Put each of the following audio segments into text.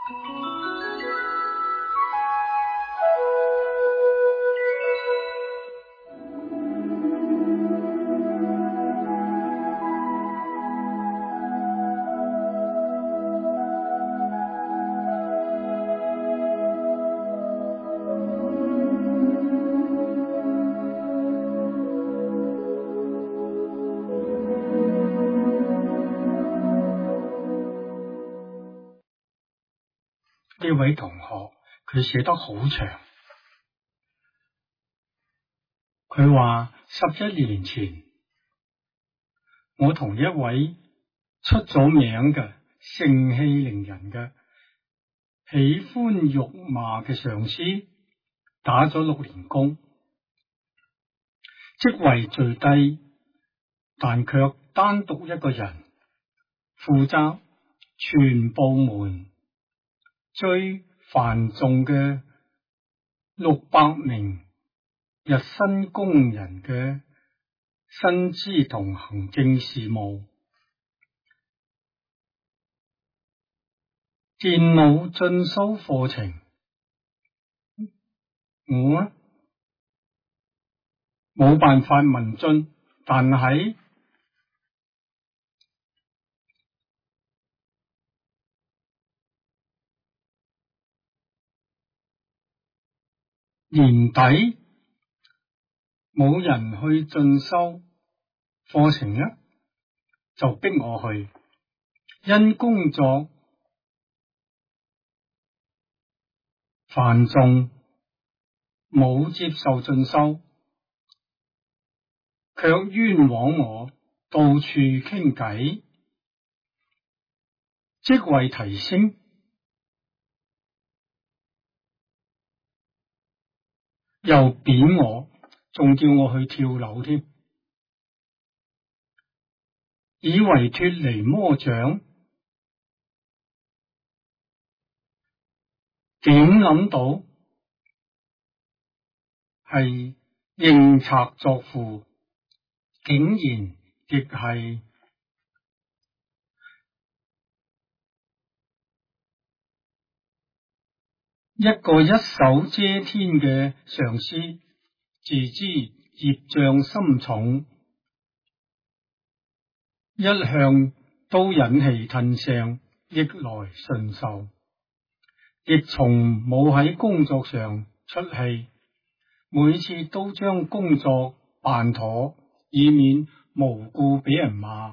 呢位同學佢寫得好長，佢話11年前我同一位出咗名嘅盛氣凌人嘅喜歡辱罵嘅上司打咗6年工，職位最低，但卻單獨一個人負責全部門最繁重嘅600名日薪工人嘅薪資同行政事務。電腦進修課程，我冇辦法問津，但係年底冇人去進修課程呢，就逼我去，因工作繁重冇接受進修，卻冤枉我到處傾偈，職位提升，又貶我，仲叫我去跳樓添，以為脫離魔掌，點諗到係認賊作父，竟然亦係一個一手遮天嘅上司，自知業障深重，一向都忍氣吞聲，逆來順受，亦從冇喺工作上出氣，每次都將工作辦妥，以免無故俾人罵。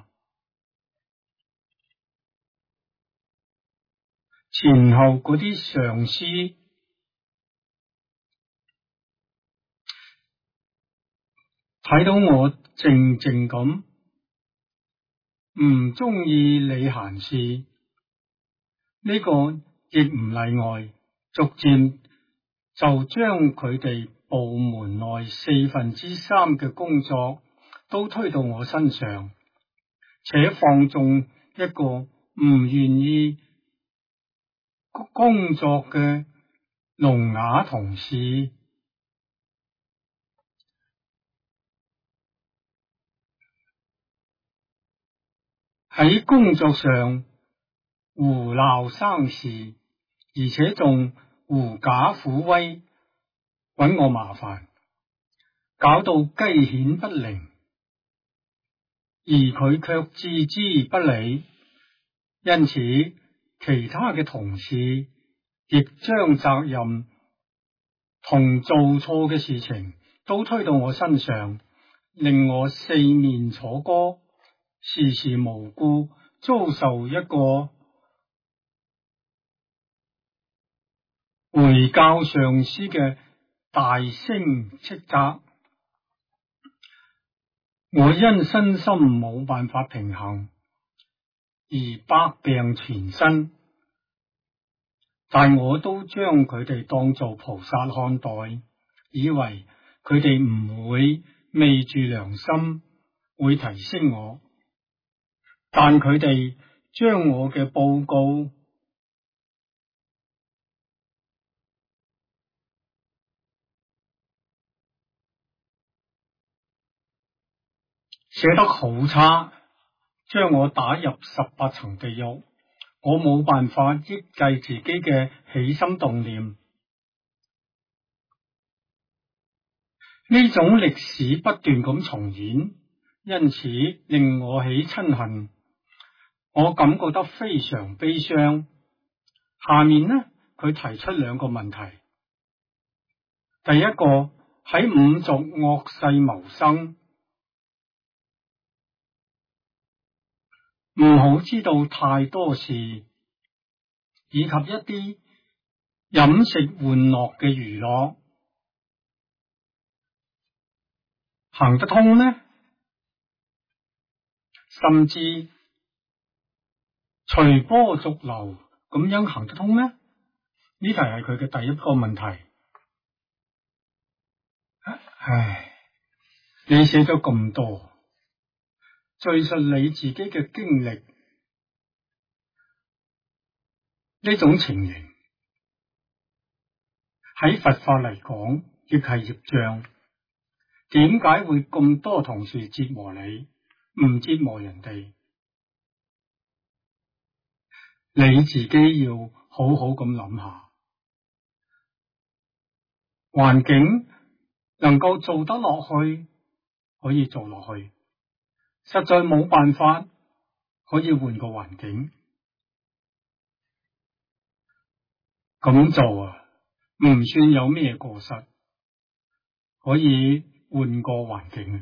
前後嗰啲上司睇到我靜靜咁，唔中意理閒事，呢個亦唔例外，逐漸就將佢哋部門內3/4嘅工作都推到我身上，且放縱一個唔願意工作嘅聾啞同事。喺工作上胡鬧生事，而且仲狐假虎威，搵我麻煩，搞到雞犬不寧，而佢卻置之不理，因此其他嘅同事亦將責任同做錯嘅事情都推到我身上，令我四面楚歌，時時無故遭受一個回教上司嘅大聲斥責。我因身心冇辦法平衡而百病纏身，但我都將佢哋當做菩薩看待，以為佢哋唔會昧住良心會提升我，但佢哋將我嘅報告寫得好差，將我打入18層地獄， 我冇辦法抑制自己嘅起心動念。呢種歷史不斷咁重演，因此令我起親恨，我感覺得非常悲傷。下面呢，佢提出兩個問題。第一個，喺五族惡世謀生，唔好知道太多事，以及一啲飲食玩樂嘅娛樂，行得通咩？甚至隨波逐流咁樣行得通咩？呢題係佢嘅第一個問題。唉，你寫咗咁多，敘述你自己嘅經歷，呢種情形喺佛法嚟講，亦係業障。點解會咁多同事折磨你，唔折磨人哋？你自己要好好咁諗下，環境能夠做得落去，可以做落去，實在冇辦法，可以換個環境。咁做啊，唔算有咩過失，可以換個環境。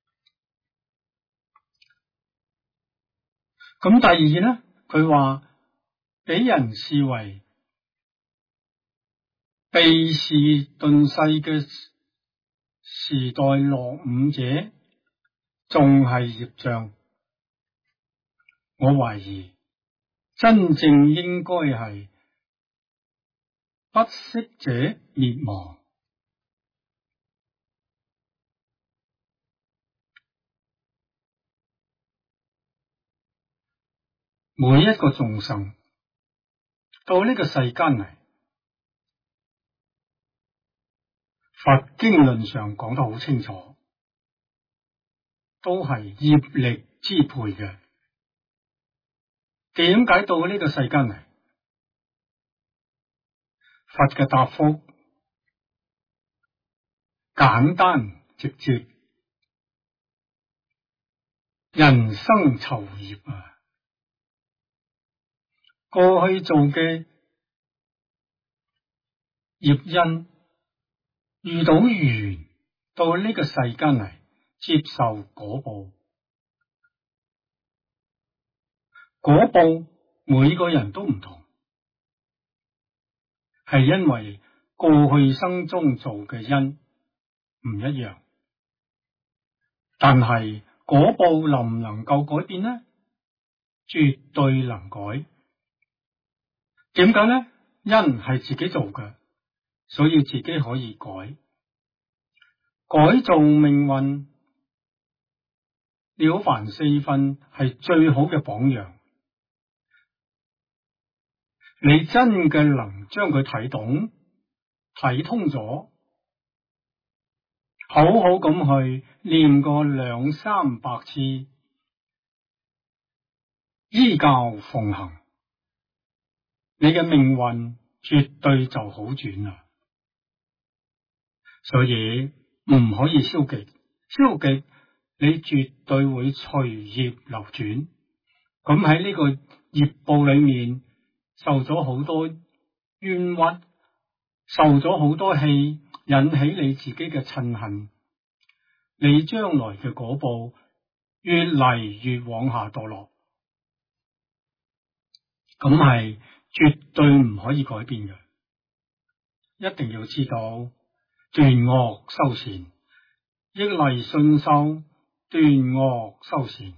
咁第二呢，佢話俾人視為避時頓世嘅時代落伍者，仲係業障。我懷疑真正應該係不識者滅亡。每一個眾生到呢個世間嚟，佛經論上講得好清楚，都係業力支配嘅。點解到呢個世間嚟？佛嘅答覆簡單直接，人生酬業啊！過去做嘅業因，遇到緣，到呢個世間嚟接受果報。果報每個人都唔同，係因為過去生中做嘅因唔一樣。但係果報能唔能夠改變呢？絕對能改。點解呢？因係自己做嘅，所以自己可以改，改造命運。了凡四訓係最好嘅榜樣。你真嘅能將佢睇懂、睇通咗，好好咁去念個200、300次，依教奉行，你嘅命運絕對就好轉啦。所以唔可以消極，消極你絕對會隨業流轉。咁喺呢個業報裏面受咗好多冤屈，受咗好多氣，引起你自己嘅嗔恨，你將來嘅果報越嚟越往下墮落，咁係絕對唔可以改變嘅。一定要知道斷惡修善，益勵信修，斷惡修善，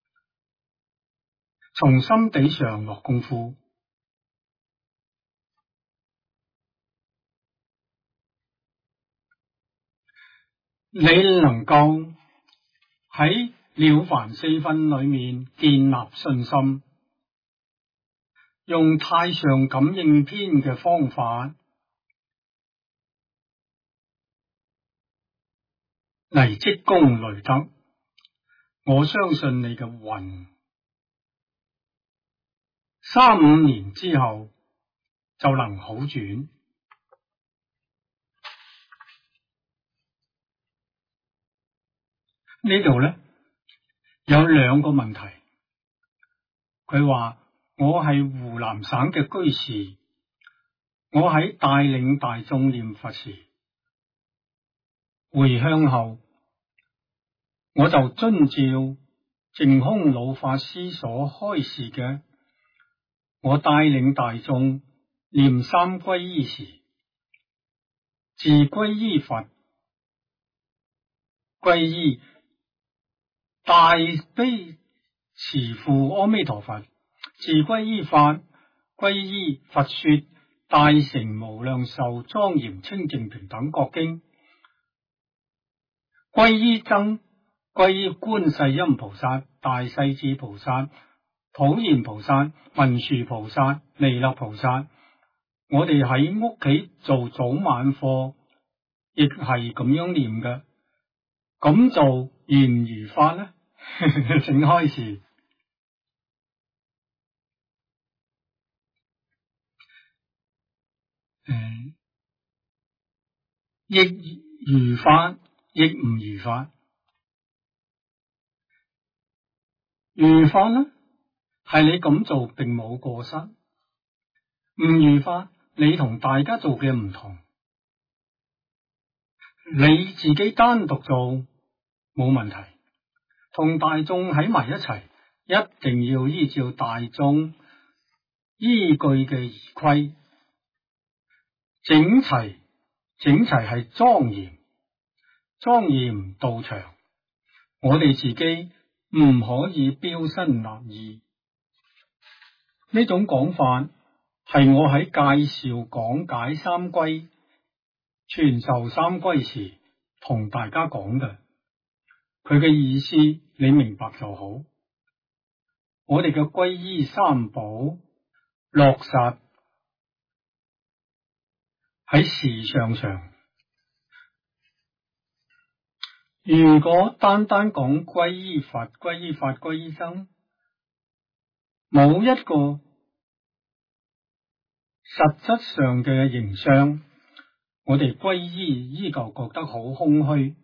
從心底上落功夫。你能夠喺了凡四訓裏面建立信心，用太上感應篇嘅方法嚟積功累德，我相信你嘅運 3-5年之後就能好轉。呢度呢，有2個問題。佢話我係湖南省嘅居士，我喺帶領大眾念佛時，回向後，我就遵照淨空老法師所開示嘅，我帶領大眾念3皈依時，自皈依佛，皈依大悲慈父阿彌陀佛，自皈依法，皈依佛說大乘無量壽莊嚴清淨平等國經，皈依僧，皈依觀世音菩薩、大勢至菩薩、普賢菩薩、文殊菩薩、彌勒菩薩。我哋喺屋企做早晚課，亦係咁樣念嘅。咁做如唔如法呢？請開示。亦如法，亦唔如法。如法呢，係你咁做並冇過失；唔如法，你同大家做嘅唔同。你自己單獨做冇問題，同大眾喺埋一齊，一定要依照大眾依據嘅儀規，整齊係莊嚴，莊嚴道場。我哋自己唔可以標新立異。呢種講法係我喺介紹講解三歸、傳授三歸時同大家講嘅，佢嘅意思你明白就好。我哋嘅皈依三寶落實喺事相上，如果單單講皈依佛、皈依法、皈依僧，冇一個實質上嘅形象，我哋皈依依舊覺得好空虛，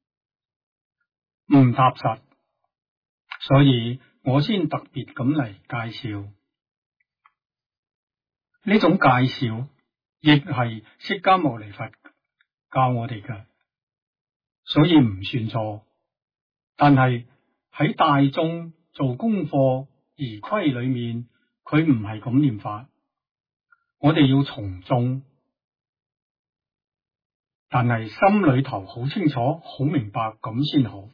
唔踏實，所以我先特別咁嚟介紹。呢種介紹亦係釋迦牟尼佛教我哋嘅，所以唔算錯。但係喺大眾做功課儀規裏面，佢唔係咁念法，我哋要從眾，但係心裏頭好清楚、好明白咁先好。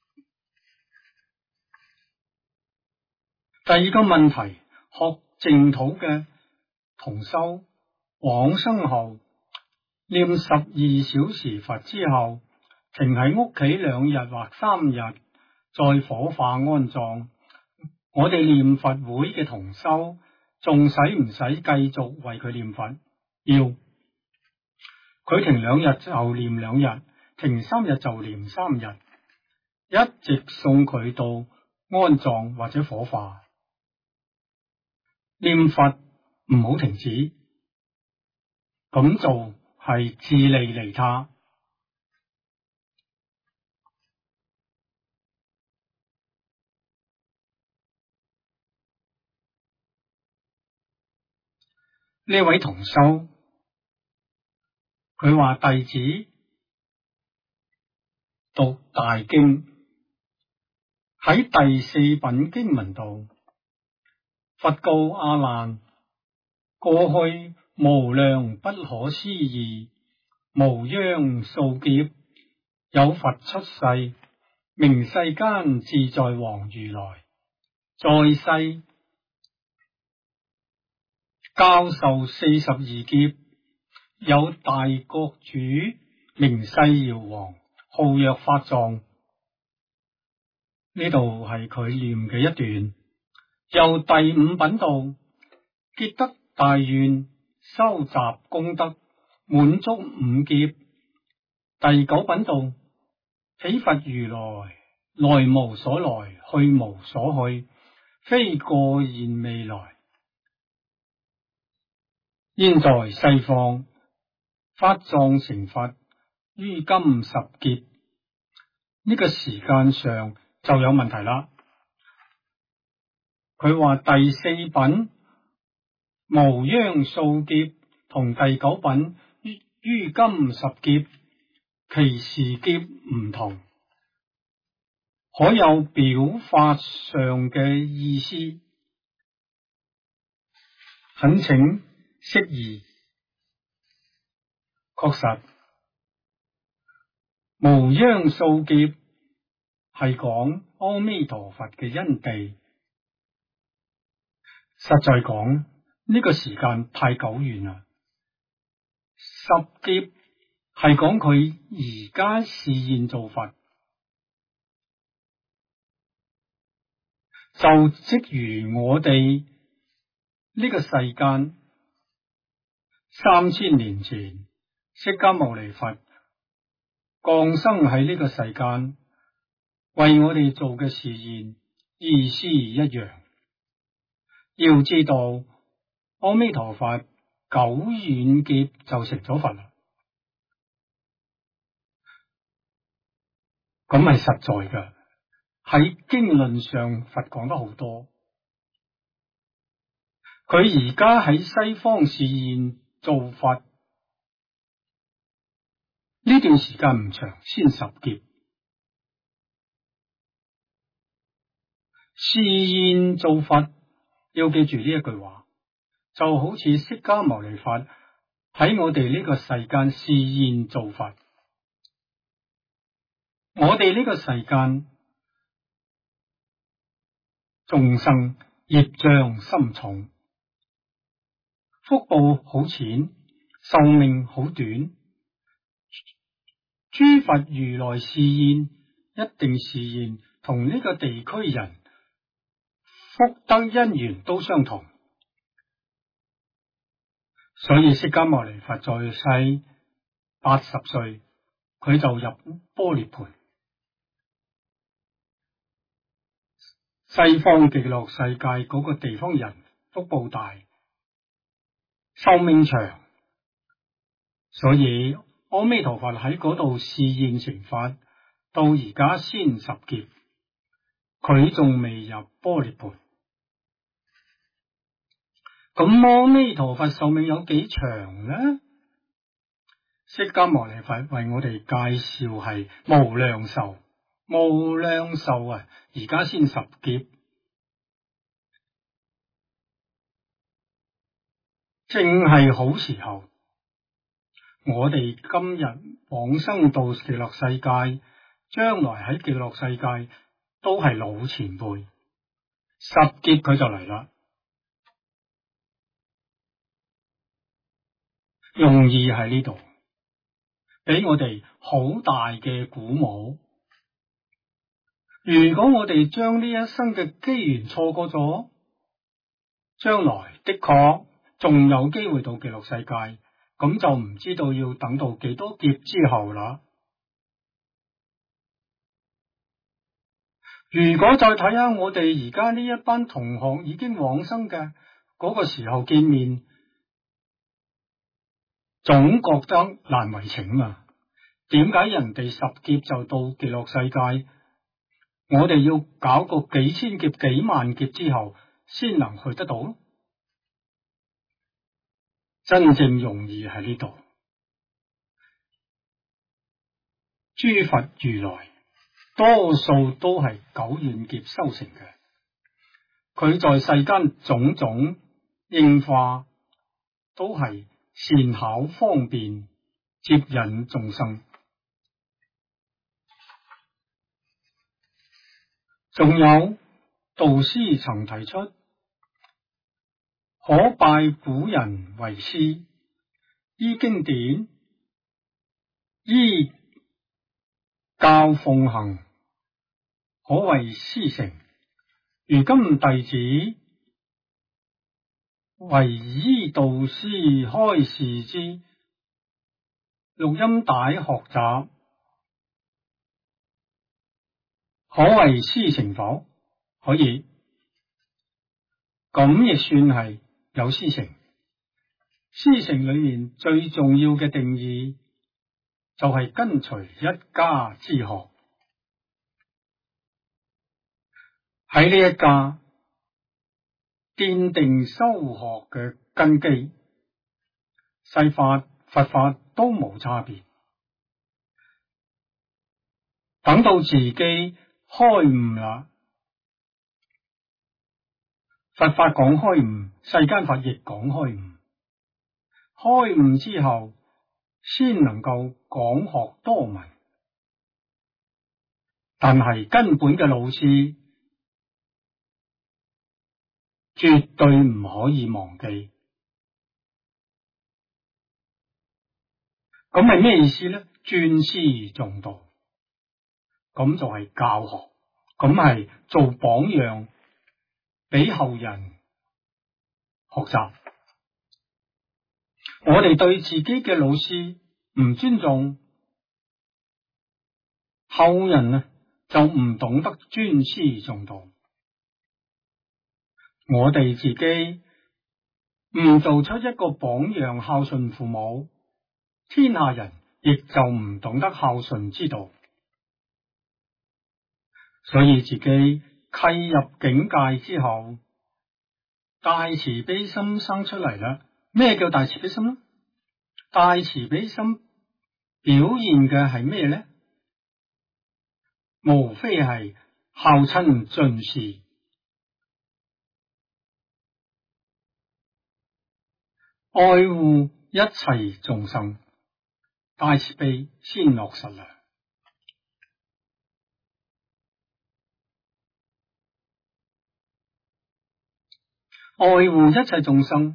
第二個問題，學淨土嘅同修往生後念12小時佛之後，停喺屋企2日或3日，再火化安葬。我哋念佛會嘅同修仲使唔使繼續為佢念佛？要。佢停2日就念2日，停3日就念3日，一直送佢到安葬或者火化。念佛唔好停止，咁做係自利利他。呢位同修，佢話弟子讀大經，喺第4品經文度，佛告阿難：過去無量不可思議，無央數劫，有佛出世，名世間自在王如來，在世教授42劫，有大國主名世瑤王，號曰法藏。呢度係佢念嘅一段。由第5品度結得大願，收集功德，滿足5劫。第9品度彼佛如來，來無所來，去無所去，非過現未來。 現在西方法藏成佛於今十劫，呢個時間上就有問題啦。佢話第四品無央數劫同第九品於今十劫，其時劫唔同，可有表法上嘅意思，懇請釋義。確實，無央數劫係講阿彌陀佛嘅因地，實在講呢個時間太久遠啦。十劫係講佢而家示現做佛，就即如我哋呢個世間3000年前釋迦牟尼佛降生喺呢個世間，為我哋做嘅示現意思一樣。要知道阿彌陀佛久遠劫就成咗佛啦，咁係實在嘅。喺經論上佛講得好多，佢而家喺西方示現做佛呢段時間唔長，先10劫。示現做佛要記住呢一句話，就好似釋迦牟尼佛喺我哋呢個世間示現做佛，我哋呢個世間眾生業障深重，福報好淺，壽命好短。諸佛如來示現一定示現同呢個地區人福德因緣都相同，所以釋迦牟尼佛在世80歲，佢就入般涅槃。西方極樂世界嗰個地方人福報大，壽命長，所以阿彌陀佛喺嗰度示現成佛，到而家先10劫，佢仲未入般涅槃。咁阿彌陀佛壽命有幾長呢？釋迦牟尼佛為我哋介紹係無量壽，無量壽啊！而家先10劫，正係好時候。我哋今日往生到極樂世界，將來喺極樂世界都係老前輩，10劫佢就嚟啦。用意喺呢度，俾我哋好大嘅鼓舞。如果我哋將呢一生嘅機緣錯過咗，將來的確仲有機會到極樂世界，咁就唔知道要等到幾多劫之後啦。如果再睇下我哋而家呢一班同學已經往生嘅嗰個時候見面，總覺得難為情啊！點解人哋10劫就到極樂世界，我哋要搞個幾千劫、幾萬劫之後先能去得到？真正容易喺呢度。諸佛如來多數都係久遠劫修成嘅，佢在世間種種應化都係善巧方便接引眾生。仲有導師曾提出，可拜古人為師，依經典，依教奉行，可謂師承。如今弟子唯依導師開示之，錄音帶學習，可謂師承否？可以，咁亦算係有師承。 師承裏面最重要嘅定義就係跟隨一家之學。喺呢一家奠定修學嘅根基，西法、佛法都冇差別。等到自己開悟啦，佛法講開悟，世間法亦講開悟。開悟之後，先能夠廣學多聞。但係根本嘅老師絕對唔可以忘記。咁係咩意思呢？尊師重道，咁就係教學，咁係做榜樣俾後人學習。我哋對自己嘅老師唔尊重，後人呢就唔懂得尊師重道。我哋自己唔做出一個榜樣，孝順父母，天下人亦就唔懂得孝順之道。所以自己契入境界之後，大慈悲心生出嚟啦。咩叫大慈悲心呢？大慈悲心表現嘅係咩呢？無非係孝親盡事，愛護一切眾生，大慈悲先落實啦。愛護一切眾生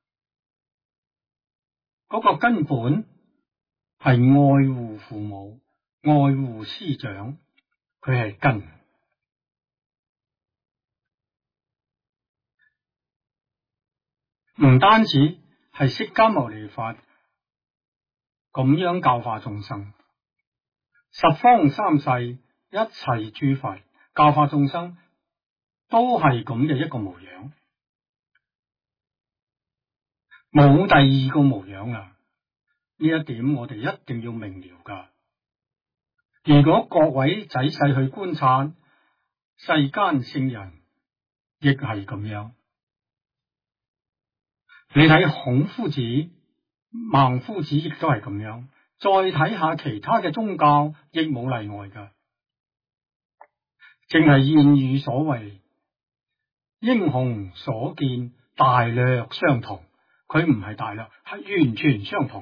嗰個根本係愛護父母，愛護師長，佢係根。唔單止係釋迦牟尼佛咁樣教化眾生，十方三世一切諸佛教化眾生都係咁嘅一個模樣，冇第二個模樣啦。呢一點我哋一定要明了噶。如果各位仔細去觀察，世間聖人亦係咁樣。你睇孔夫子、孟夫子亦都係咁樣，再睇下其他嘅宗教，亦冇例外噶。正係諺語所謂，英雄所見大略相同，佢唔係大略，係完全相同。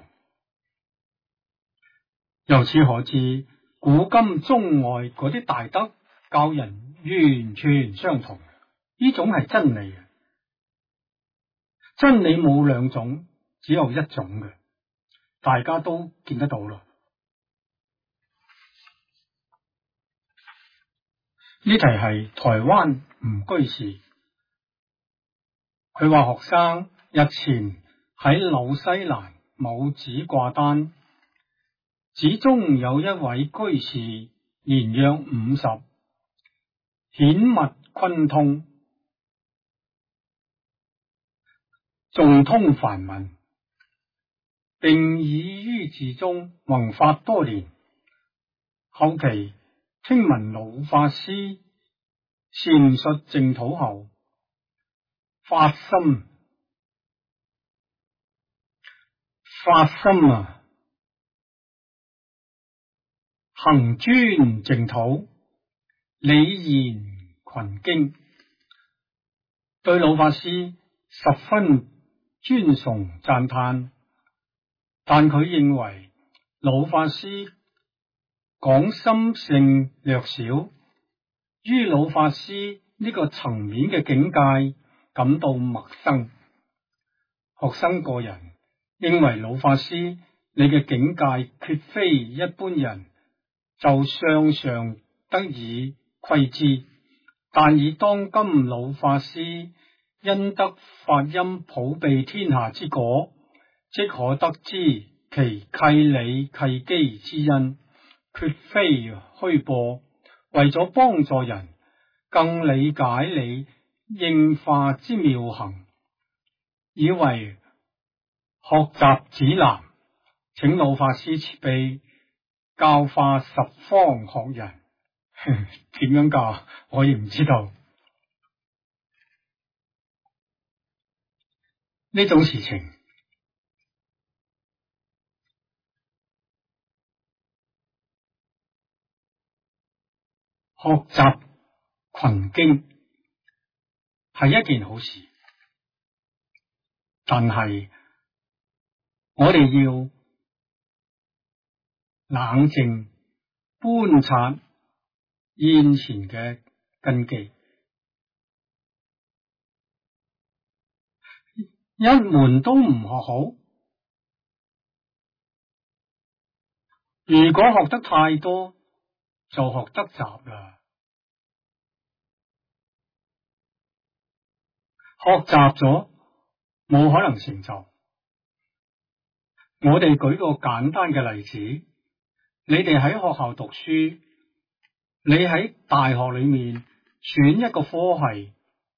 由此可知，古今中外嗰啲大德教人完全相同，呢種係真理。真理冇兩種，只有一種嘅，大家都見得到咯。呢題係台灣吳居士，佢話學生日前喺紐西蘭某寺掛單，寺中有一位居士年約50，顯密昆通，仲通梵文，並已於寺中弘法多年。後期聽聞老法師闡述淨土後，發心行專淨土，理研群經，對老法師十分尊崇讚歎。但佢認為老法師講心性略少，於老法師呢個層面嘅境界感到陌生。學生個人認為老法師你嘅境界絕非一般人就相上得以窺知，但以當今老法師因得法音普庇天下之果，即可得知其契理契機之因，絕非虛播。為咗幫助人更理解你應化之妙行，以為學習指南，請老法師慈悲教化十方學人。點樣教我亦唔知道。呢種事情，學習群經係一件好事，但係我哋要冷靜觀察現前嘅根基。一門都唔學好，如果學得太多，就學得雜啦。學雜咗，冇可能成就。我哋舉個簡單嘅例子，你哋喺學校讀書，你喺大學裏面選一個科系，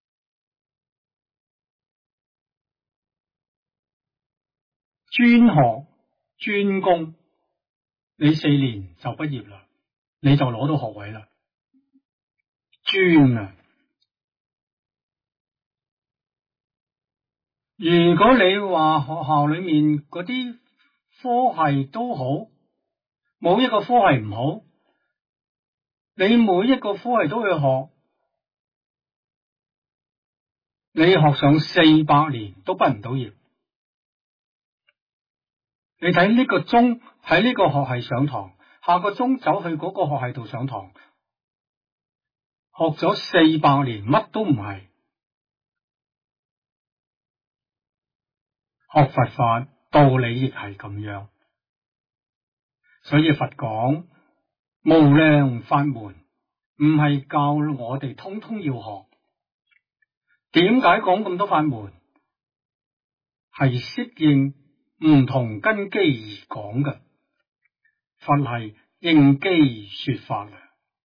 專學專攻，你4年就畢業啦，你就攞到學位啦。專啊！如果你話學校裏面嗰啲科系都好，冇一個科系唔好，你每一個科系都去學，你學上400年都畢唔到業。你睇呢個鐘喺呢個學系上堂，下個鐘走去嗰個學系度上堂，學咗400年乜都唔係。學佛法道理亦係咁樣，所以佛講無量法門，唔係教我哋通通要學。點解講咁多法門？係適應唔同根基而講嘅。佛係應機說法啊！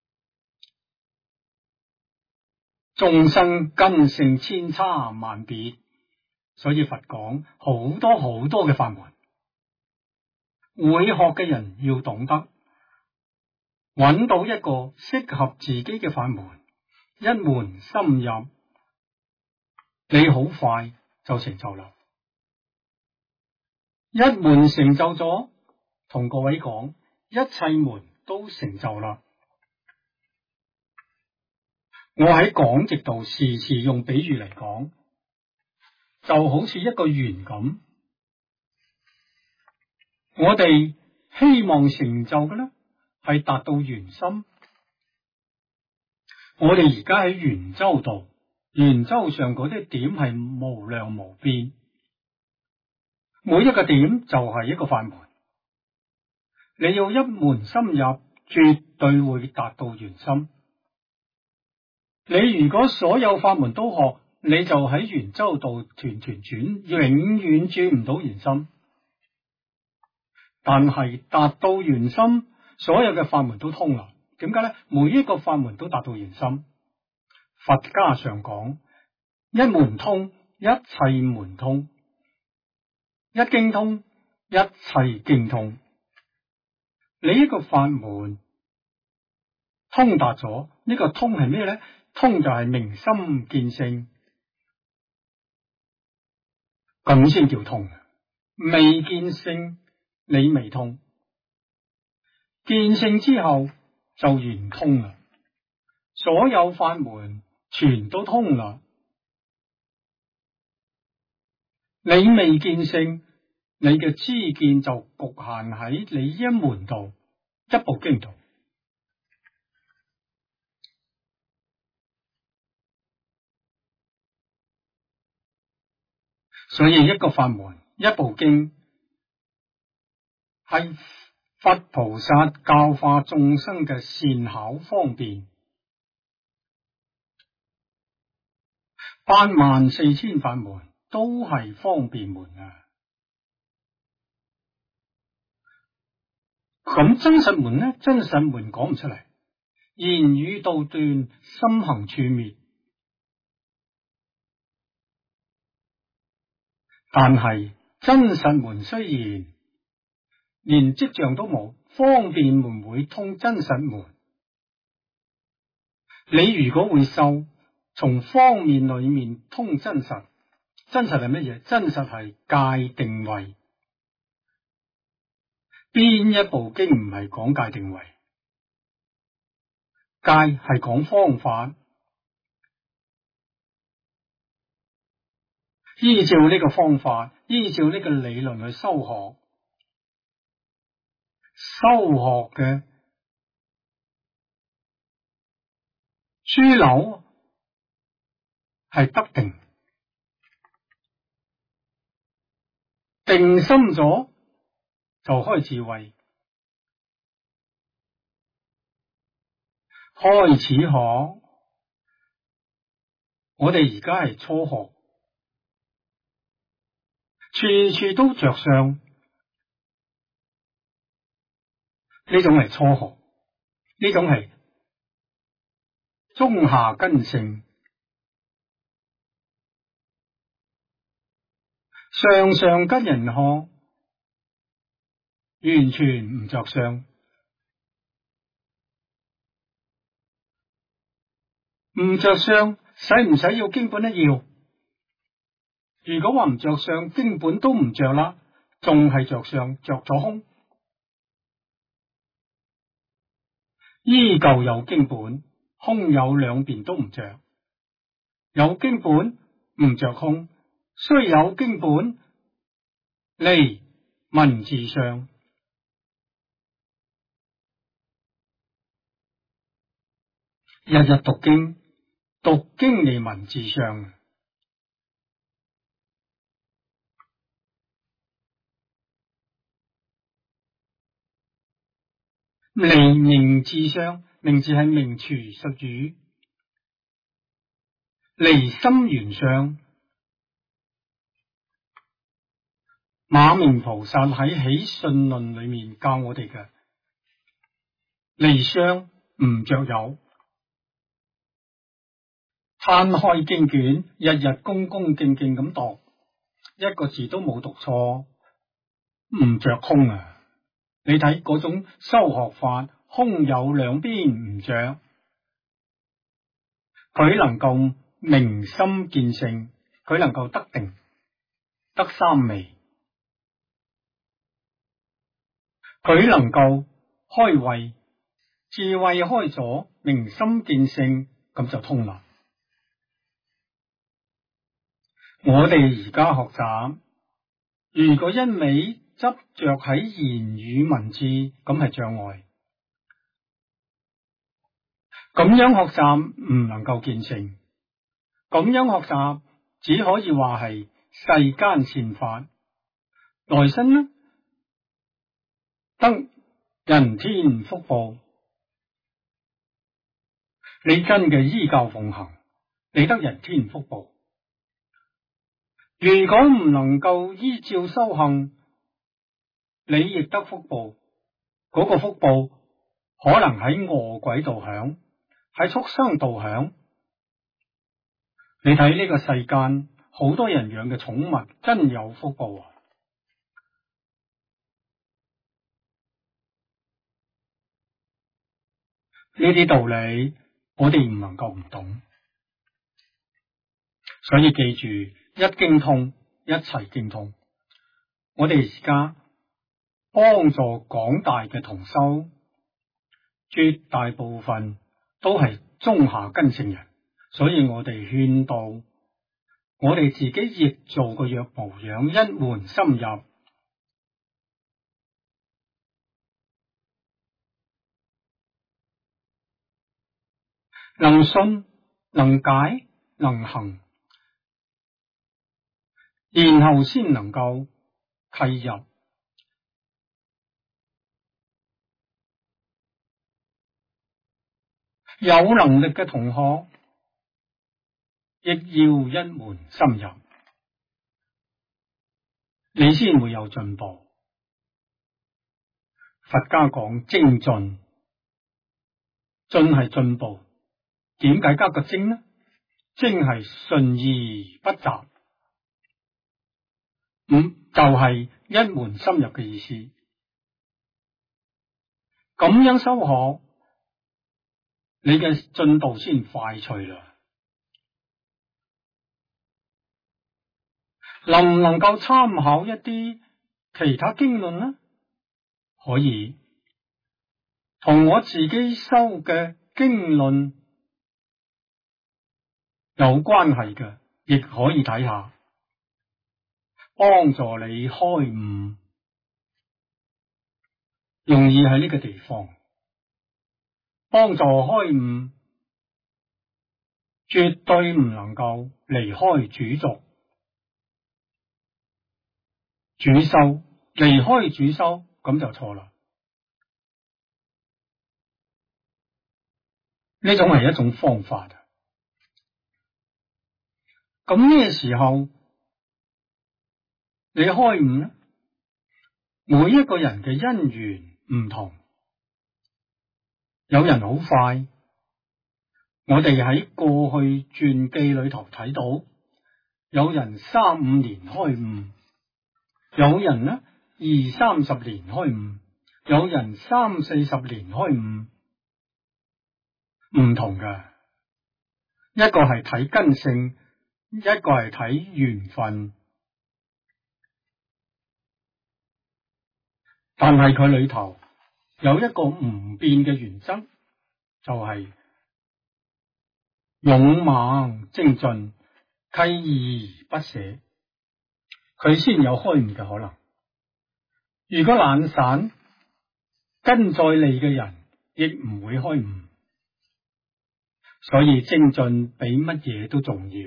眾生根性千差萬別，所以佛講好多好多嘅法門。會學嘅人要懂得揾到一個適合自己嘅法門，一門深入，你好快就成就啦。一門成就咗，同各位講，一切門都成就啦。我喺講直度時時用比喻嚟講，就好似一個圓咁。我哋希望成就嘅呢，係達到圓心。我哋而家喺圓周度，圓周上嗰啲點係無量無邊，每一個點就係一個法門。你要一門深入，絕對會達到圓心。你如果所有法門都學，你就喺圓周度團團轉，永遠轉唔到圓心。但係達到圓心，所有嘅法門都通啦。點解呢？每一個法門都達到圓心。佛家常講，一門通，一切門通；一經通，一切經通。你一個法門通達咗，呢個通係咩呢？通就係明心見性，咁先叫通。未見性，你未通；見性之後就圓通啦。所有法門全都通啦。你未見性，你嘅知見就局限喺你一門度，一部經度。所以一個法門，一部經，係佛菩薩教化眾生嘅善巧方便。84000法門都係方便門啊！咁真實門呢？真實門講唔出嚟，言語道斷，心行處滅。但係真實門雖然連跡象都冇，方便門會通真實門。你如果會修，從方面裏面通真實，真實係乜嘢？真實係界定位。邊一部經唔係講界定位？界係講方法，依照呢個方法，依照呢個理論去修學，修學嘅樞紐係得定，定心咗就開智慧，開始學。我哋而家係初學，處處都着相，呢種係初學，呢種係中下根性。上跟人學，完全唔着相，唔着相，使唔使要經本一要？如果話唔着相，經本都唔着啦，仲係着相，着咗空，依舊有經本，空有兩邊都唔着。有經本唔着空，雖有經本離文字上。日日讀經，讀經離文字上。離名字上，名字係名詞術語。離心緣上，馬明菩薩喺起信論裏面教我哋嘅，離相唔着有，攤開經卷，日日恭恭敬敬咁讀，一個字都冇讀錯，唔着空啊！你睇嗰種修學法，空有兩邊唔着，佢能夠明心見性，佢能夠得定，得三昧，佢能夠開慧，智慧開咗，明心見性，咁就通啦。我哋而家學習，如果一味執着喺言語文字，咁係障礙。咁樣學習唔能夠見性，咁樣學習只可以話係世間善法，來生呢得人天福報。你真嘅依教奉行，你得人天福報。如果唔能夠依照修行，你亦得福報，嗰個福報可能喺餓鬼道享，喺畜生道享。你睇呢個世間好多人養嘅寵物真有福報啊！呢啲道理我哋唔能夠唔懂，所以記住，一經通，一切經通。我哋而家幫助廣大嘅同修，絕大部分都係中下根性人，所以我哋勸導，我哋自己亦做個若無樣，一門深入，能信能解能行，然後先能夠契入。有能力嘅同學亦要一門深入，你先會有進步。佛家講精進，進係進步，點解加個精呢？精係順而不雜， 就係一門深入嘅意思。咁樣修學，你嘅進度先快脆啦。能唔能夠參考一啲其他經論呢？可以，同我自己修嘅經論有關係嘅，亦可以睇下，幫助你開悟。容易喺呢個地方幫助開悟，絕對唔能夠離開主軸主修，離開主修咁就錯啦。呢種係一種方法。咁咩時候你開悟呢？每一個人嘅因緣唔同，有人好快。我哋喺過去傳記裏頭睇到，有人3-5年開悟，有人呢20-30年開悟，有人30-40年開悟，唔同㗎。一個係睇根性，一個係睇緣分。但係佢裏頭有一個唔變嘅原則，就係勇猛精進，鍥而不捨，佢先有開悟嘅可能。如果懶散根再利嘅人，亦唔會開悟。所以精進比乜嘢都重要。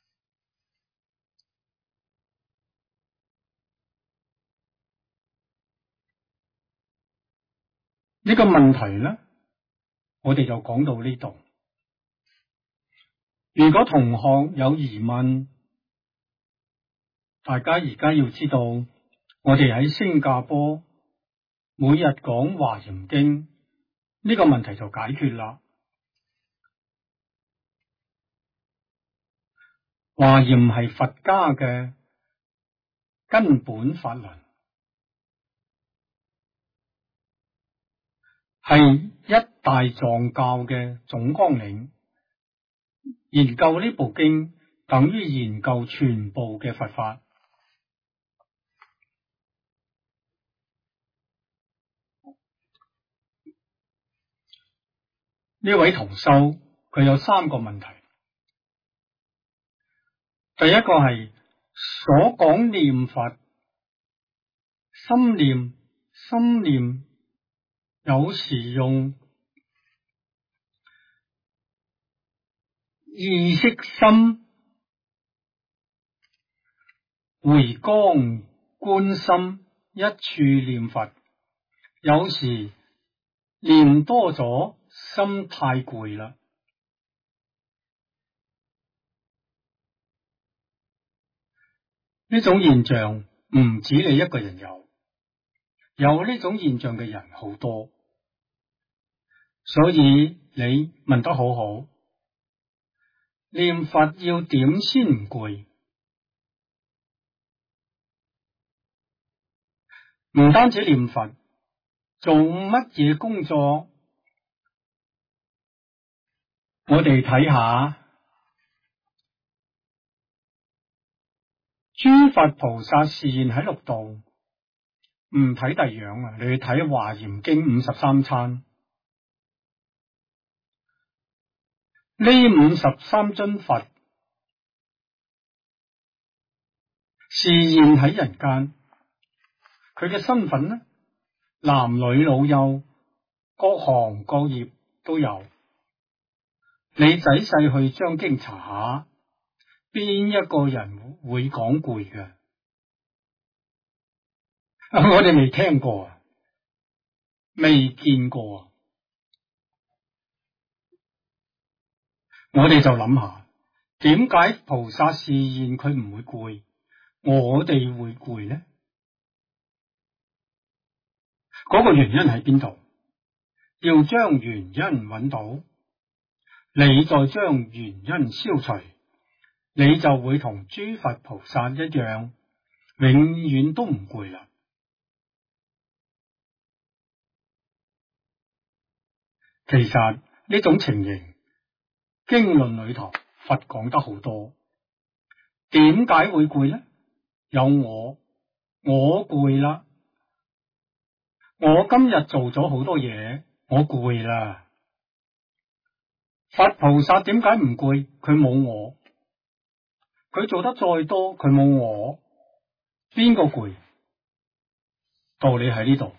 呢個問題呢，我哋就講到呢度。如果同學有疑問，大家而家要知道，我哋喺新加坡每日講華嚴經，呢個問題就解決啦。華嚴係佛家嘅根本法論，係一大藏教嘅總綱領。研究呢部經等於研究全部嘅佛法。呢位同修佢有3個問題。第一個係所講念佛，心念有時用意識心回光觀心一處念佛，有時念多咗心太攰啦。呢種現象唔止你一個人有呢種現象嘅人好多，所以你問得好好。念佛要點先唔攰？唔單止念佛，做乜嘢工作？我哋睇下諸佛菩薩示現喺六道，唔睇第樣啊！你去睇《華嚴經》53參，呢53尊佛示現喺人間，佢嘅身份呢，男女老幼，各行各業都有。你仔細去將經查下，邊一個人會講攰嘅？我哋未聽過啊，未見過啊。我哋就諗下，點解菩薩示現佢唔會攰，我哋會攰呢？嗰個原因喺邊度？要將原因揾到，你再將原因消除，你就會同諸佛菩薩一樣， 永遠都唔攰啦。其實呢種情形，經論裏頭佛講得好多。點解會攰呢？有我攰啦。我今日做咗好多嘢，我攰啦。佛菩薩點解唔攰？佢冇我，佢做得再多，佢冇我，邊個攰？道理喺呢度。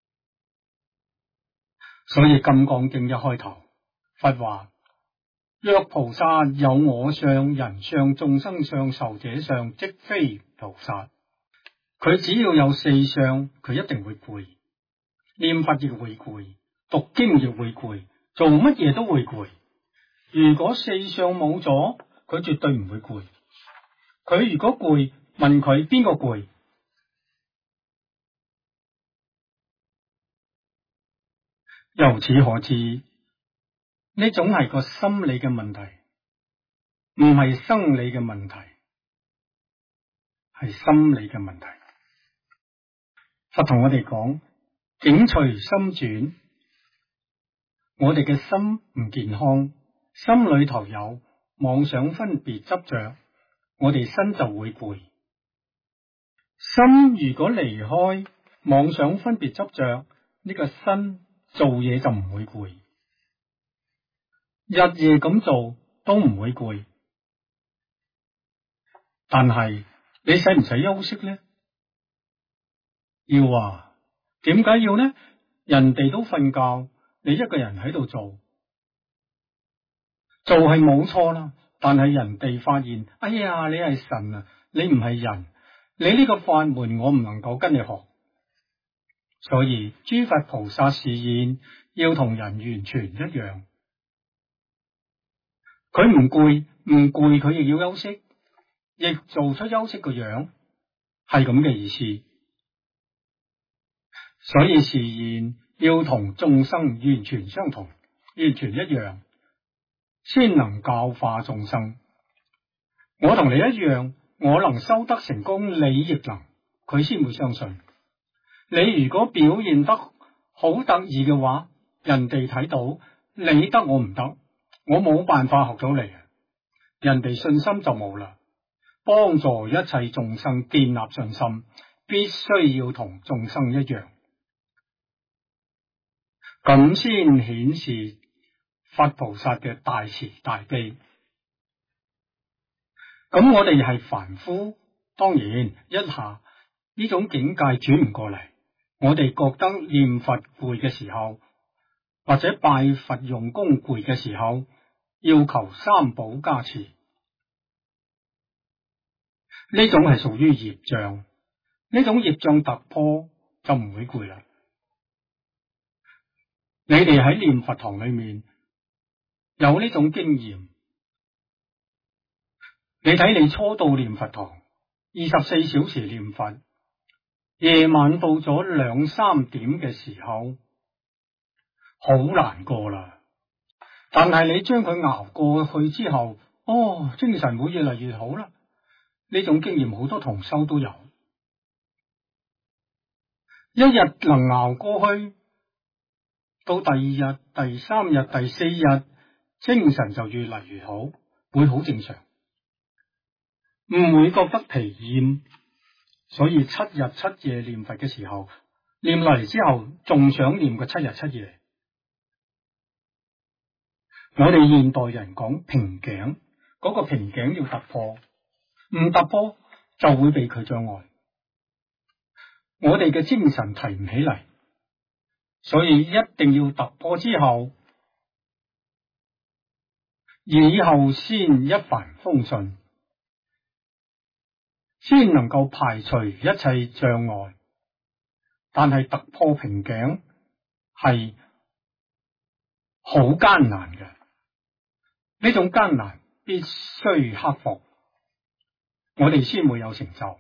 所以《金剛經》一開頭，佛話：若菩薩有我相、人相、眾生相、壽者相，即非菩薩。佢只要有四相，佢一定會攰。念佛亦會攰，讀經亦會攰，做乜嘢都會攰。如果四相冇咗，佢絕對唔會攰。佢如果攰，問佢邊個攰？由此可知，呢種係個心理嘅問題，唔係生理嘅問題，係心理嘅問題。佛同我哋講，境隨心轉。我哋嘅心唔健康，心裏頭有妄想分別執着，我哋身就會攰。心如果離開妄想分別執着，呢個身做嘢就唔會攰，日夜咁做都唔會攰。但係你使唔使休息呢？要啊。點解要呢？人哋都瞓覺，你一個人喺度做係冇錯啦。但係人哋發現，哎呀，你係神啊，你唔係人，你呢個法門我唔能夠跟你學。所以諸佛菩薩示現要同人完全一樣。佢唔攰，佢亦要休息，亦做出休息個樣，係咁嘅意思。所以示現要同眾生完全相同，完全一樣，先能教化眾生。我同你一樣，我能修得成功，你亦能，佢先會相信。你如果表現得好得意嘅話，人哋睇到你得我唔得，我冇辦法學到你，人哋信心就冇啦。幫助一切眾生建立信心，必須要同眾生一樣，咁先顯示佛菩薩嘅大慈大悲。咁我哋係凡夫，當然一下呢種境界轉唔過嚟，我哋覺得念佛攰嘅時候，或者拜佛用功攰嘅時候，要求三寶加持，呢種係屬於業障，呢種業障突破就唔會攰啦。你哋喺念佛堂裏面有呢種經驗，你睇你初到念佛堂，24小時念佛，夜晚到咗2、3點嘅時候，好難過啦。但係你將佢熬過去之後，精神會越嚟越好啦。呢種經驗好多同修都有，一日能熬過去，到第2日、第3日、第4日，精神就越嚟越好，會好正常，唔會覺得疲厭。所以7日7夜念佛嘅時候，念落嚟之後，仲想念個7日7夜。我哋現代人講瓶頸，嗰個瓶頸要突破，唔突破就會被佢障礙。我哋嘅精神提唔起嚟，所以一定要突破之後，以後先一帆風順，先能夠排除一切障礙。但係突破瓶頸係好艱難嘅，呢種艱難必須克服，我哋先會有成就。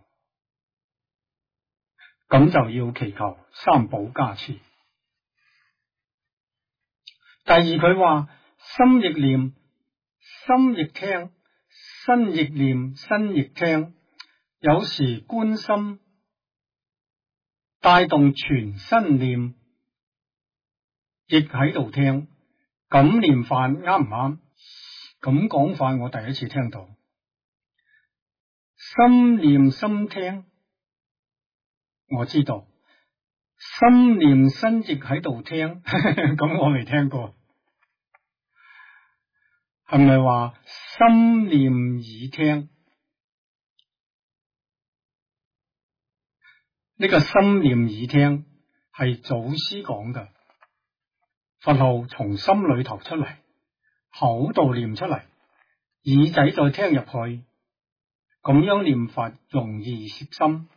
咁就要祈求三寶加持。第二，佢話心亦念，心亦聽，身亦念，身亦聽， 有時觀心帶動全身念，亦喺度聽。咁念法啱唔啱？咁講法我第一次聽到。心念心聽，我知道。心念身亦喺度聽，咁我未聽過。係咪話心念耳聽？呢個心念耳聽係祖師講嘅，佛號從心裏頭出嚟，口度念出嚟，耳仔再聽入去，咁樣念法容易攝心，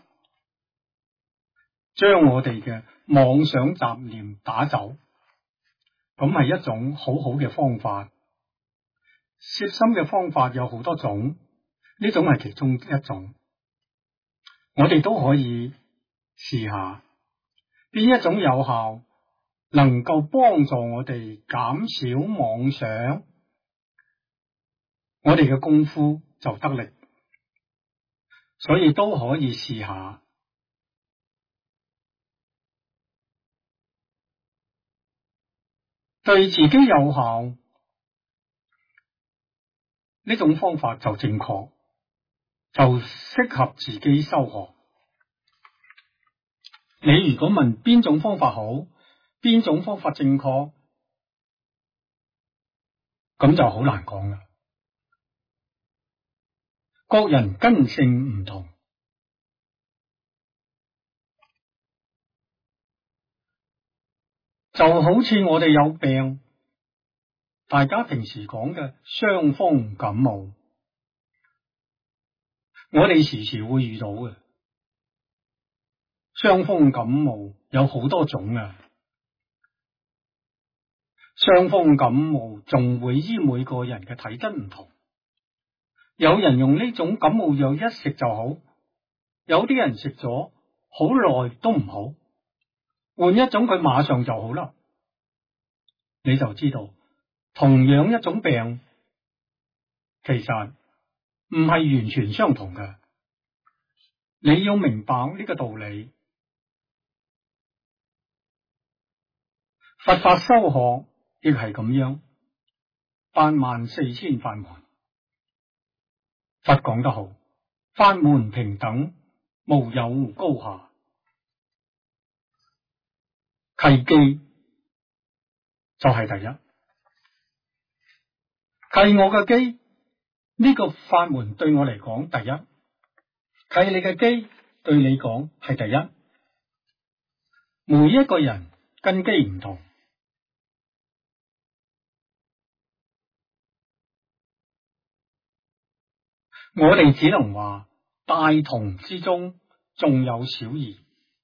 將我哋嘅妄想雜念打走，咁係一種好好嘅方法。攝心嘅方法有好多種，呢種係其中一種，我哋都可以試下邊一種有效，能夠幫助我哋減少妄想，我哋嘅功夫就得力，所以都可以試下。對自己有效，呢種方法就正確，就適合自己修學。你如果問邊種方法好，邊種方法正確，咁就好難講啦。各人根性唔同，就好似我哋有病，大家平時講嘅傷風感冒，我哋時時會遇到嘅。傷風感冒有好多種啊，傷風感冒仲會依每個人嘅體質唔同，有人用呢種感冒藥一食就好，有啲人食咗好耐都唔好，換一種佢馬上就好啦。你就知道同樣一種病其實唔係完全相同嘅，你要明白呢個道理。佛法修學亦係咁樣，84000法門，佛講得好，法門平等，無有高下。契機就係第一，契我嘅機，呢個法門對我嚟講第一，契你嘅機對你講係第一。每一個人根基唔同，我哋只能話大同之中仲有小異，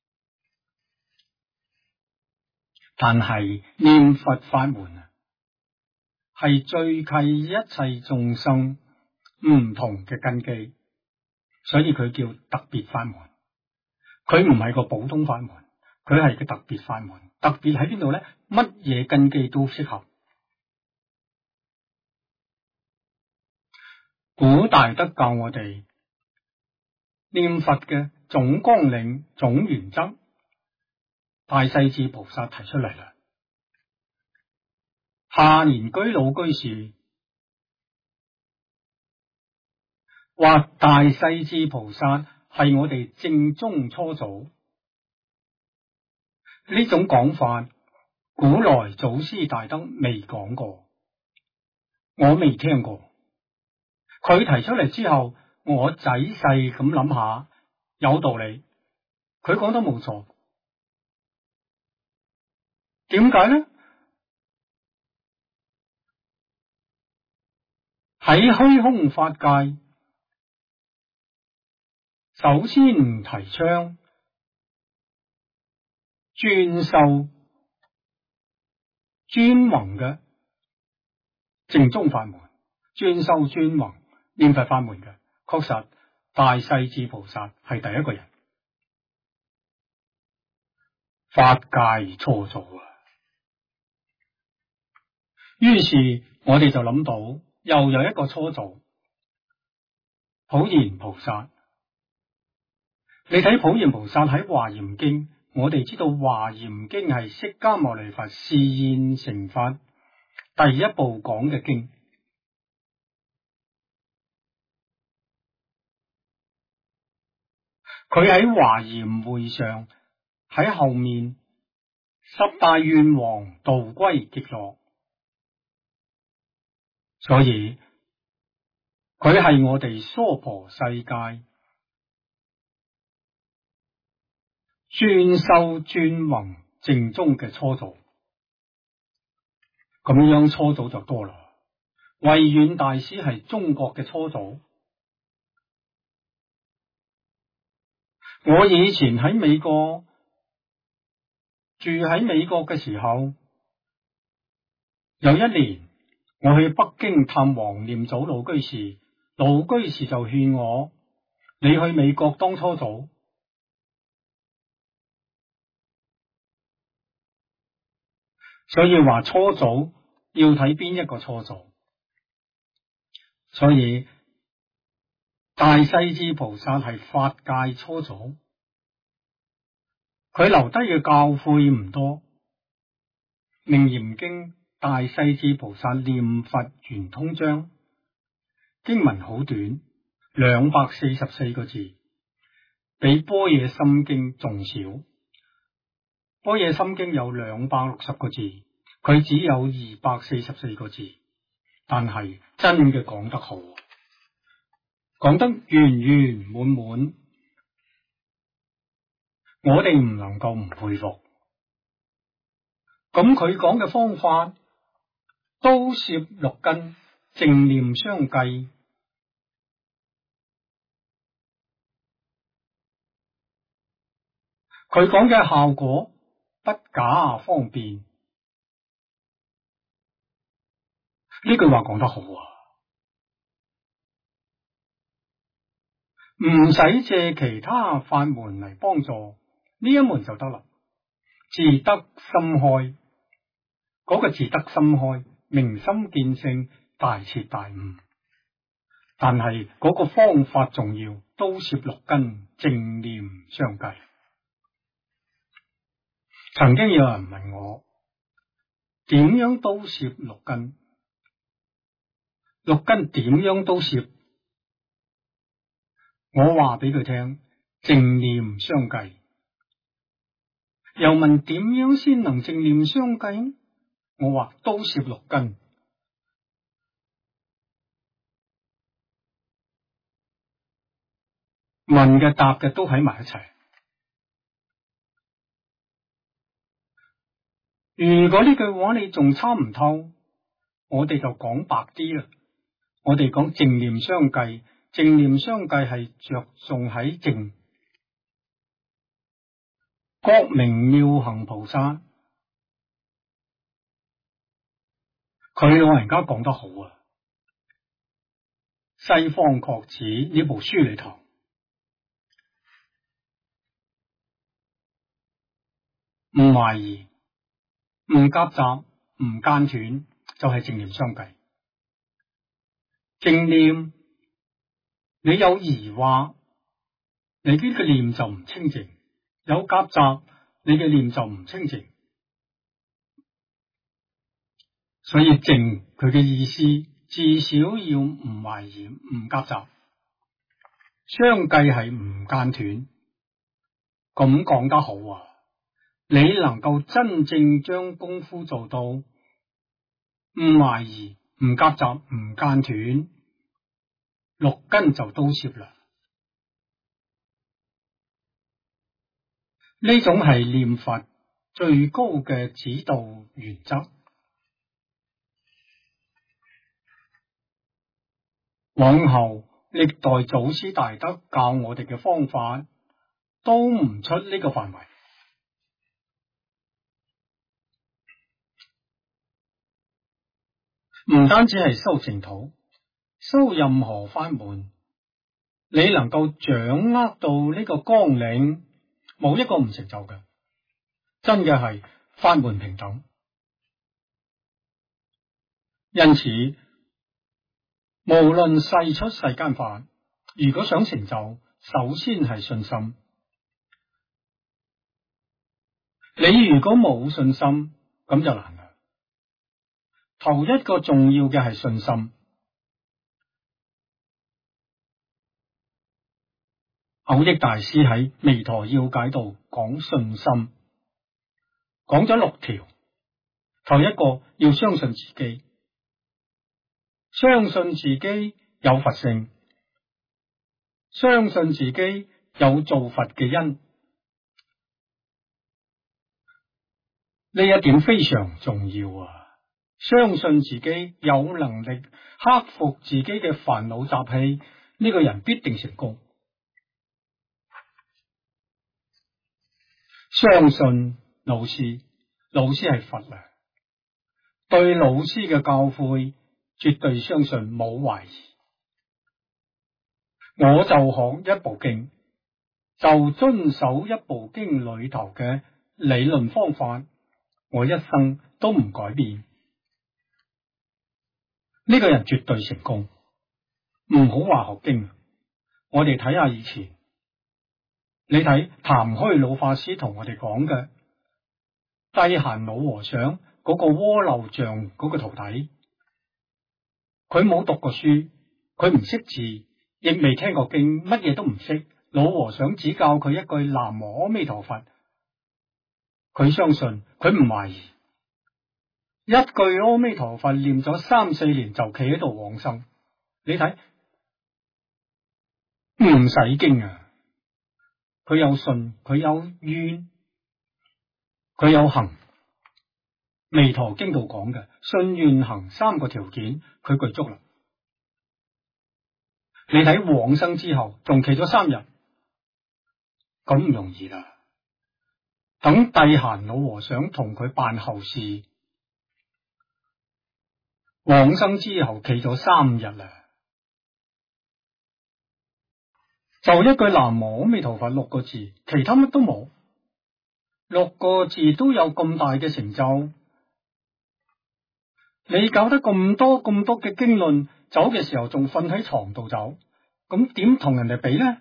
但係念佛法門啊，係最契一切眾生唔同嘅根基，所以佢叫特別法門。佢唔係個普通法門，佢係個特別法門。特別喺邊度咧？乜嘢根基都適合。古大德教我哋念佛嘅總綱領、總原則，大勢至菩薩提出嚟啦。下年居老居士話大勢至菩薩係我哋正宗初祖，呢種講法古來祖師大德未講過，我未聽過。佢提出嚟之後，我仔細咁諗下，有道理，佢講得冇錯。點解呢？喺虛空法界，首先提倡專修專宏嘅正宗法門，專修專宏念佛法門嘅，確實大勢至菩薩係第一個人，法界初祖啊！於是我哋就諗到，又有一個初祖，普賢菩薩。 你睇普賢菩薩喺華嚴經，我哋知道華嚴經係釋迦牟尼佛示現成佛第一部講嘅經。佢喺華嚴會上，喺後面十大願王道歸極樂，所以佢係我哋娑婆世界專修專弘正宗嘅初祖。咁樣初祖就多啦。慧遠大師係中國嘅初祖。我以前喺美國住喺美國嘅時候，有一年我去北京探黃念祖老居士，老居士就勸我：你去美國當初祖。所以話初祖要睇邊一個初祖。所以大勢至菩薩係法界初祖，佢留低嘅教誨唔多。楞嚴經大勢至菩薩念佛圓通章經文好短，244個字，比般若心經仲少。般若心經有260個字，佢只有244個字，但係真嘅講得好，講得圓圓滿滿，我哋唔能夠唔佩服。咁佢講嘅方法都攝六根，正念相繼，佢講嘅效果不假方便。呢句話講得好啊，唔使借其他法門嚟幫助，呢一門就得啦。自得心開，嗰個自得心開，明心見性，大徹大悟。但係嗰個方法重要，都攝六根，正念相繼。曾經有人問我，點樣都攝六根？六根點樣都攝？我話俾佢聽，正念相繼。又問點樣先能正念相繼？我話都攝六根。問嘅答嘅都喺埋一齊。如果呢句話你仲參唔透，我哋就講白啲啦。我哋講正念相繼，正念相繼係着重喺正。覺明妙行菩薩，佢老人家講得好啊。西方確指呢部書裏頭，唔懷疑，唔夾雜，唔間斷，就係正念相繼。正念，你有疑惑，你呢個念就唔清淨；有夾雜，你嘅念就唔清淨。所以正佢嘅意思，至少要唔懷疑，唔夾雜，相繼係唔間斷。咁講得好啊！你能夠真正將功夫做到唔懷疑、唔夾雜、唔間斷，六根就都攝啦。呢種係念佛最高嘅指導原則。往後歷代祖師大德教我哋嘅方法都唔出呢個範圍。唔單止係修淨土，修任何法門，你能夠掌握到呢個綱領，冇一個唔成就嘅。真嘅係法門平等。因此無論世出世間法，如果想成就，首先係信心， 你如果冇信心，咁就難啦。頭一個重要嘅係信心。蕅益大師喺《彌陀要解》度講信心，講咗6條。頭一個要相信自己，相信自己有佛性，相信自己有造佛嘅因，呢一點非常重要啊！相信自己有能力克服自己嘅煩惱習氣，呢個人必定成功。相信老師，老師係佛啊，對老師嘅教誨絕對相信，冇懷疑。我就學一部經，就遵守一部經裏頭嘅理論方法，我一生都唔改變。呢個人絕對成功。唔好話學經，我哋睇下以前，你睇譚虛老法師同我哋講嘅諦閑老和尚嗰個鍋漏像嗰個徒弟，佢冇讀過書，佢唔識字，亦未聽過經，乜嘢都唔識。老和尚只教佢一句南無阿彌陀佛，佢相信，佢唔懷疑，一句阿彌陀佛念咗3、4年就企喺度往生。你睇唔使驚啊！佢有信，佢有願，佢有行。彌陀經度講嘅信願行3個條件，佢具足啦。你睇往生之後仲企咗3日，咁唔容易啦。等諦閑老和尚同佢辦後事，往生之後企咗3日啦。就一句南無阿彌陀佛6個字，其他乜都冇。6個字都有咁大嘅成就，你搞得咁多嘅經論，走嘅時候仲瞓喺床度走，咁點同人哋比呢？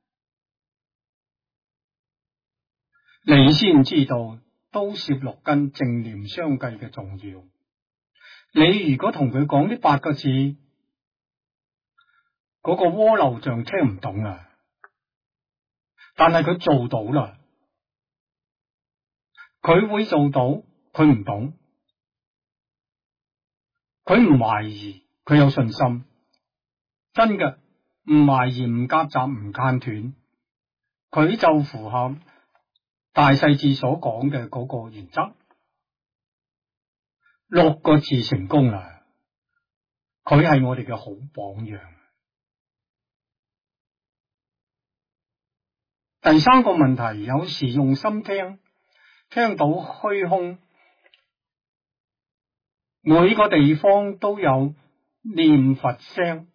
你先知道都攝6根正念相繼嘅重要。你如果同佢講呢8個字，嗰個鍋漏像聽唔懂啊！但係佢做到啦，佢會做到，佢唔懂，佢唔懷疑，佢有信心，真嘅唔懷疑，唔夾雜，唔間斷，佢就符合大勢至所講嘅嗰個原則。6個字成功啦，佢係我哋嘅好榜樣。第3個問題，有時用心聽，聽到虛空，每個地方都有念佛聲，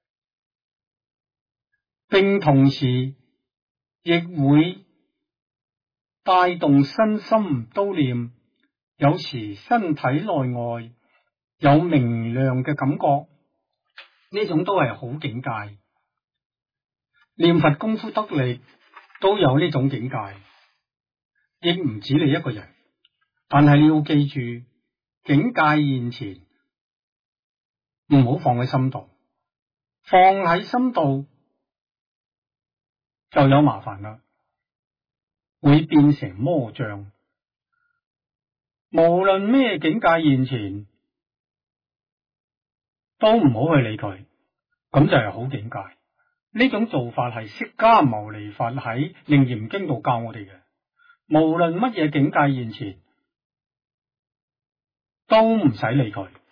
並同時亦會帶動身心都念，有時身體內外有明亮嘅感覺，呢種都係好境界。念佛功夫得力都有呢種境界，亦唔止你一個人。但係你要記住，境界現前，唔好放喺心度，放喺心度就有麻煩啦，會變成魔障。無論咩境界現前，都唔好去理佢，咁就係好境界。呢種做法係釋迦牟尼佛喺《楞嚴經》度教我哋嘅。無論乜嘢境界現前，都唔使理佢。